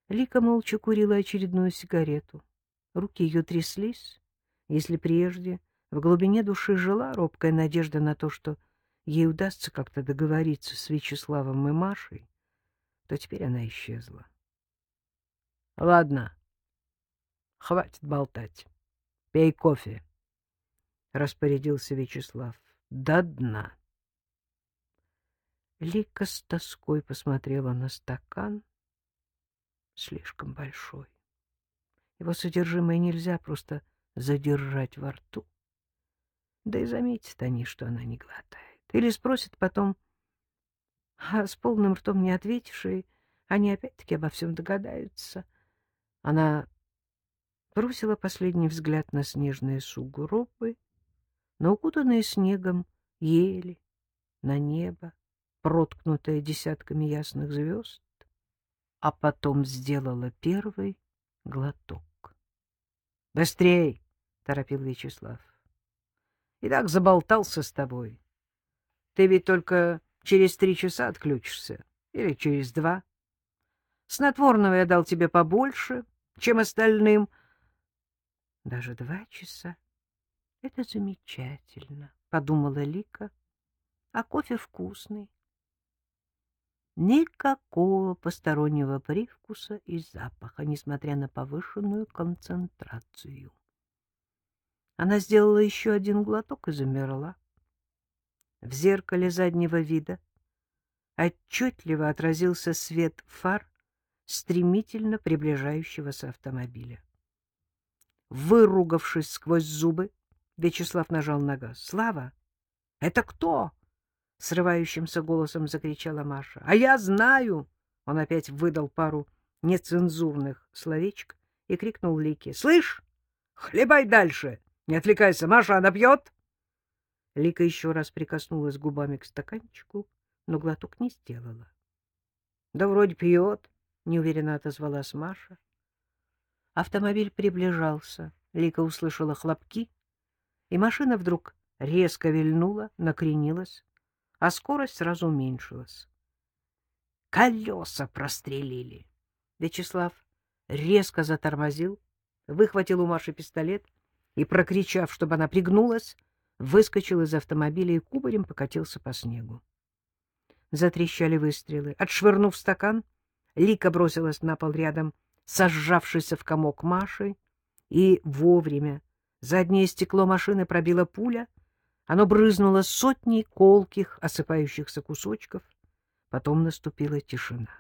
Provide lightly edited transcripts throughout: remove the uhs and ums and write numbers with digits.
Лика молча курила очередную сигарету. Руки ее тряслись. Если прежде в глубине души жила робкая надежда на то, что ей удастся как-то договориться с Вячеславом и Машей, то теперь она исчезла. — Ладно, хватит болтать. Пей кофе, — распорядился Вячеслав. — До дна. Лика с тоской посмотрела на стакан, слишком большой. Его содержимое нельзя просто задержать во рту. Да и заметят они, что она не глотает. Или спросят потом, а с полным ртом не ответившие, они опять-таки обо всем догадаются. Она бросила последний взгляд на снежные сугробы, на укутанные снегом ели, на небо, проткнутое десятками ясных звезд, а потом сделала первый глоток. — Быстрей! — торопил Вячеслав. — И так заболтался с тобой. Ты ведь только через 3 часа отключишься. Или через 2. Снотворного я дал тебе побольше, чем остальным. Даже 2 часа. Это замечательно, — подумала Лика. А кофе вкусный. Никакого постороннего привкуса и запаха, несмотря на повышенную концентрацию. Она сделала еще один глоток и замерла. В зеркале заднего вида отчетливо отразился свет фар стремительно приближающегося автомобиля. Выругавшись сквозь зубы, Вячеслав нажал на газ. — Слава, это кто? — срывающимся голосом закричала Маша. — А я знаю! Он опять выдал пару нецензурных словечек и крикнул Лике. — Слышь, хлебай дальше! Не отвлекайся, Маша, она пьет! Лика еще раз прикоснулась губами к стаканчику, но глоток не сделала. — Да вроде пьет, — неуверенно отозвалась Маша. Автомобиль приближался. Лика услышала хлопки, и машина вдруг резко вильнула, накренилась, а скорость сразу уменьшилась. Колеса прострелили. Вячеслав резко затормозил, выхватил у Маши пистолет и, прокричав, чтобы она пригнулась, выскочил из автомобиля и кубарем покатился по снегу. Затрещали выстрелы. Отшвырнув стакан, Лика бросилась на пол рядом со сжавшейся в комок Машей, и вовремя заднее стекло машины пробила пуля. Оно брызнуло сотней колких, осыпающихся кусочков. Потом наступила тишина.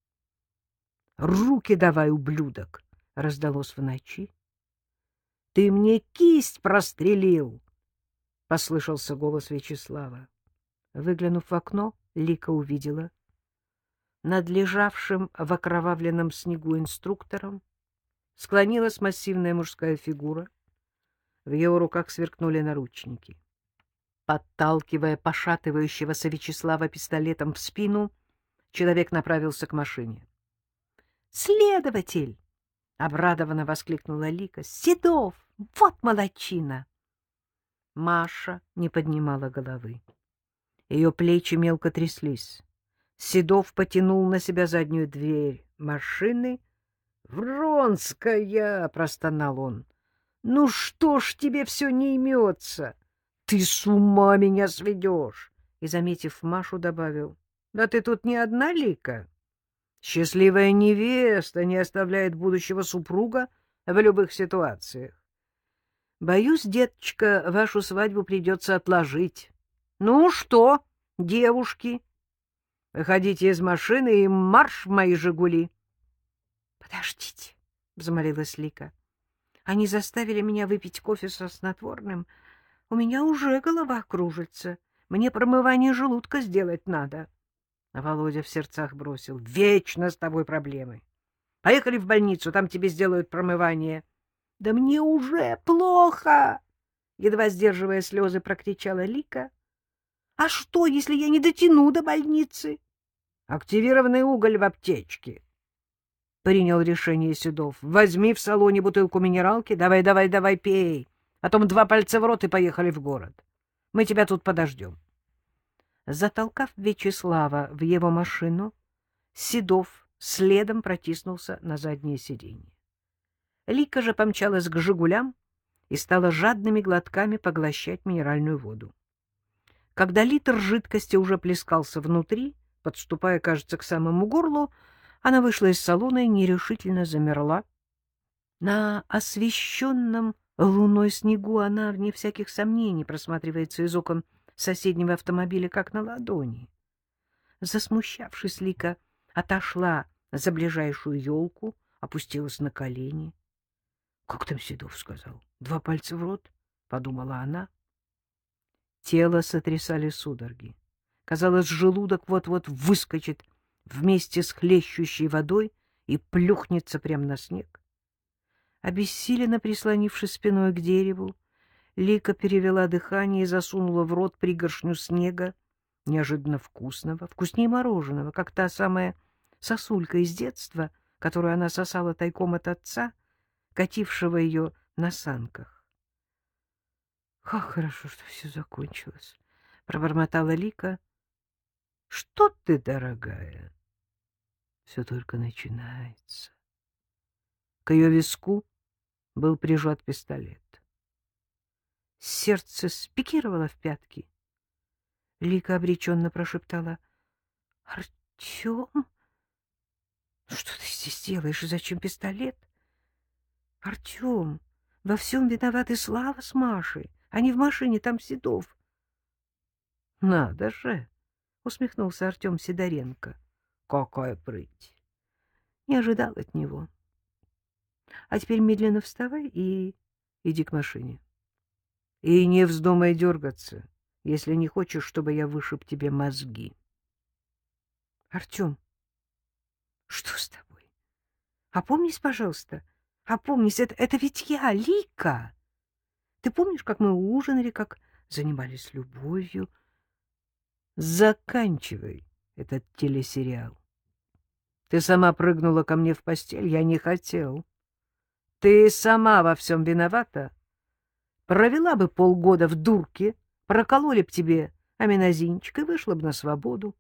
— Руки давай, ублюдок! — раздалось в ночи. — Ты мне кисть прострелил! — послышался голос Вячеслава. Выглянув в окно, Лика увидела. Над лежавшим в окровавленном снегу инструктором склонилась массивная мужская фигура. В его руках сверкнули наручники. Подталкивая пошатывающегося Вячеслава пистолетом в спину, человек направился к машине. «Следователь!» — обрадованно воскликнула Лика. «Седов! Вот молодчина!» Маша не поднимала головы. Ее плечи мелко тряслись. Седов потянул на себя заднюю дверь машины. «Вронская!» — простонал он. «Ну что ж тебе все не имется? Ты с ума меня сведешь!» И, заметив Машу, добавил. «Да ты тут не одна, Лика. Счастливая невеста не оставляет будущего супруга в любых ситуациях. Боюсь, деточка, вашу свадьбу придется отложить. Ну что, девушки, выходите из машины и марш в мои «Жигули». — Подождите, — взмолилась Лика. — Они заставили меня выпить кофе со снотворным. У меня уже голова кружится. Мне промывание желудка сделать надо. А Володя в сердцах бросил. — Вечно с тобой проблемы. Поехали в больницу, там тебе сделают промывание. — Да мне уже плохо! — едва сдерживая слезы, прокричала Лика. — А что, если я не дотяну до больницы? — Активированный уголь в аптечке. Принял решение Седов. — Возьми в салоне бутылку минералки. Давай, давай, давай, пей. Потом 2 пальца в рот и поехали в город. Мы тебя тут подождем. Затолкав Вячеслава в его машину, Седов следом протиснулся на заднее сиденье. Лика же помчалась к «Жигулям» и стала жадными глотками поглощать минеральную воду. Когда литр жидкости уже плескался внутри, подступая, кажется, к самому горлу, она вышла из салона и нерешительно замерла. На освещенном луной снегу она, вне всяких сомнений, просматривается из окон соседнего автомобиля, как на ладони. Засмущавшись, Лика отошла за ближайшую елку, опустилась на колени. — Как там Седов сказал? 2 пальца в рот? — подумала она. Тело сотрясали судороги. Казалось, желудок вот-вот выскочит вместе с хлещущей водой и плюхнется прямо на снег. Обессиленно прислонившись спиной к дереву, Лика перевела дыхание и засунула в рот пригоршню снега, неожиданно вкусного, вкуснее мороженого, как та самая сосулька из детства, которую она сосала тайком от отца, катившего ее на санках. — Как хорошо, что все закончилось, — пробормотала Лика. — Что ты, дорогая? Все только начинается. К ее виску был прижат пистолет. Сердце спикировало в пятки. Лика обреченно прошептала: — Артем, что ты здесь делаешь и зачем пистолет? — Артем, во всем виноваты Слава с Машей. Они в машине, там Седов. — Надо же! — усмехнулся Артем Сидоренко. — Какая прыть! Не ожидал от него. А теперь медленно вставай и иди к машине. И не вздумай дергаться, если не хочешь, чтобы я вышиб тебе мозги. — Артем, что с тобой? Опомнись, пожалуйста. Опомнись, это ведь я, Лика. Ты помнишь, как мы ужинали, как занимались любовью? Заканчивай этот телесериал. Ты сама прыгнула ко мне в постель, я не хотел. Ты сама во всем виновата. Провела бы полгода в дурке, прокололи б тебе аминозинчик и вышла бы на свободу.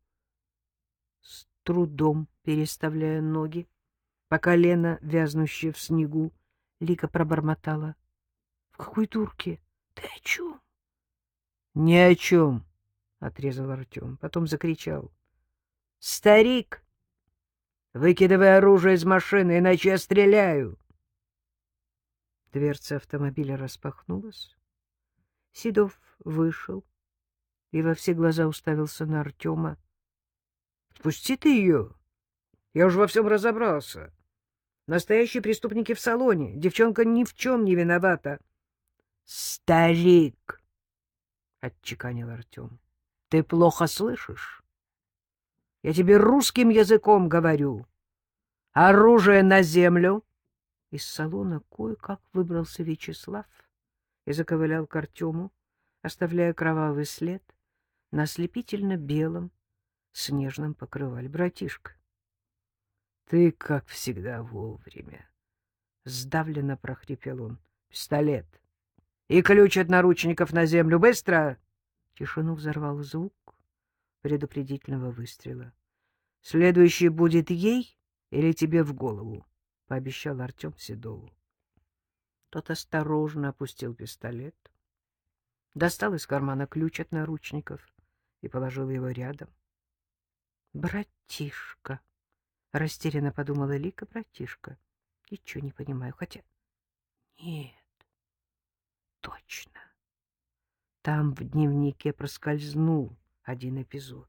С трудом переставляя ноги, по колено вязнущие в снегу, Лика пробормотала: — В какой дурке? Ты о чем? — Ни о чем, — отрезал Артем. Потом закричал: — Старик, выкидывай оружие из машины, иначе я стреляю. Дверца автомобиля распахнулась. Седов вышел и во все глаза уставился на Артема. — Отпусти ты ее. Я уже во всем разобрался. Настоящие преступники в салоне. Девчонка ни в чем не виновата. — Старик! — отчеканил Артем. — Ты плохо слышишь? Я тебе русским языком говорю. Оружие на землю! Из салона кое-как выбрался Вячеслав и заковылял к Артему, оставляя кровавый след на ослепительно белом снежном покрывале. — Братишка, ты, как всегда, вовремя. Сдавленно прохрипел он. — Пистолет. И ключ от наручников на землю. Быстро! Тишину взорвал звук предупредительного выстрела. — Следующий будет ей или тебе в голову? — пообещал Артем Седову. Тот осторожно опустил пистолет, достал из кармана ключ от наручников и положил его рядом. — Братишка! — растерянно подумала Лика. — Братишка. Ничего не понимаю, хотя... Нет, точно. Там в дневнике проскользнул один эпизод.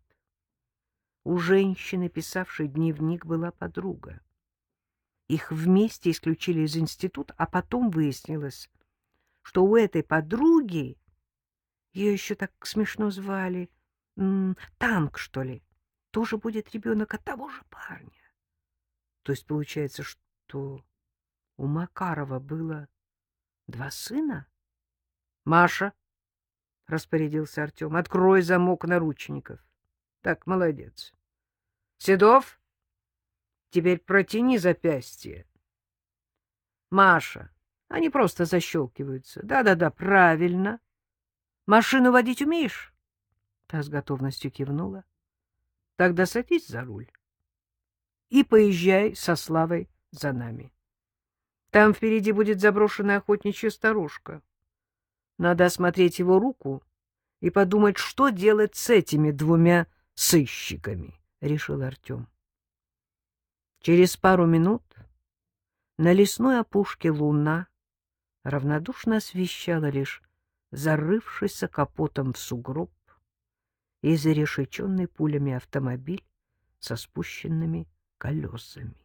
У женщины, писавшей дневник, была подруга. Их вместе исключили из института, а потом выяснилось, что у этой подруги, ее еще так смешно звали, Танк, что ли, тоже будет ребенок от того же парня. То есть получается, что у Макарова было 2 сына? — Маша, — распорядился Артем, — открой замок наручников. Так, молодец. Седов, теперь протяни запястье. Маша, они просто защелкиваются. Да-да-да, правильно. Машину водить умеешь? Та с готовностью кивнула. Тогда садись за руль. и поезжай со Славой за нами. Там впереди будет заброшенная охотничья сторожка. Надо осмотреть его руку и подумать, что делать с этими двумя сыщиками, — решил Артем. Через пару минут на лесной опушке луна равнодушно освещала лишь зарывшийся капотом в сугроб и зарешеченный пулями автомобиль со спущенными колесами.